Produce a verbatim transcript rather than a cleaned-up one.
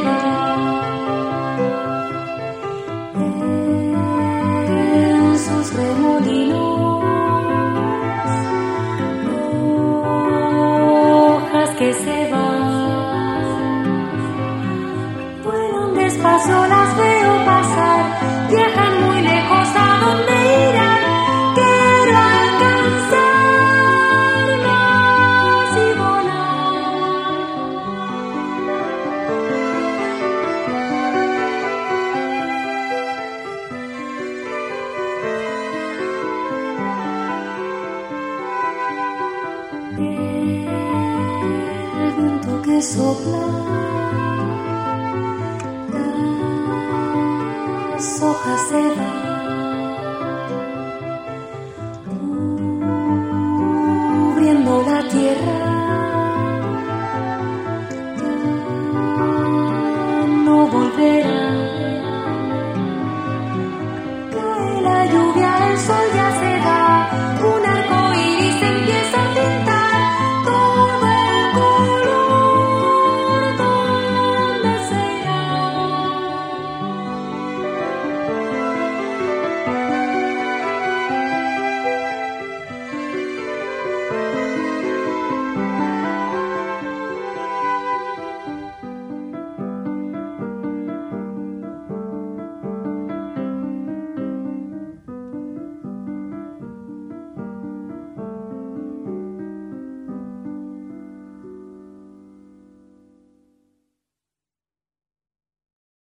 va. En sus remolinos, hojas que se van, vuelan despacio, las veo pasar, viajan muy lejos, ¿a dónde irán? Quiero alcanzarlas y volar. El viento que sopla, las hojas se van.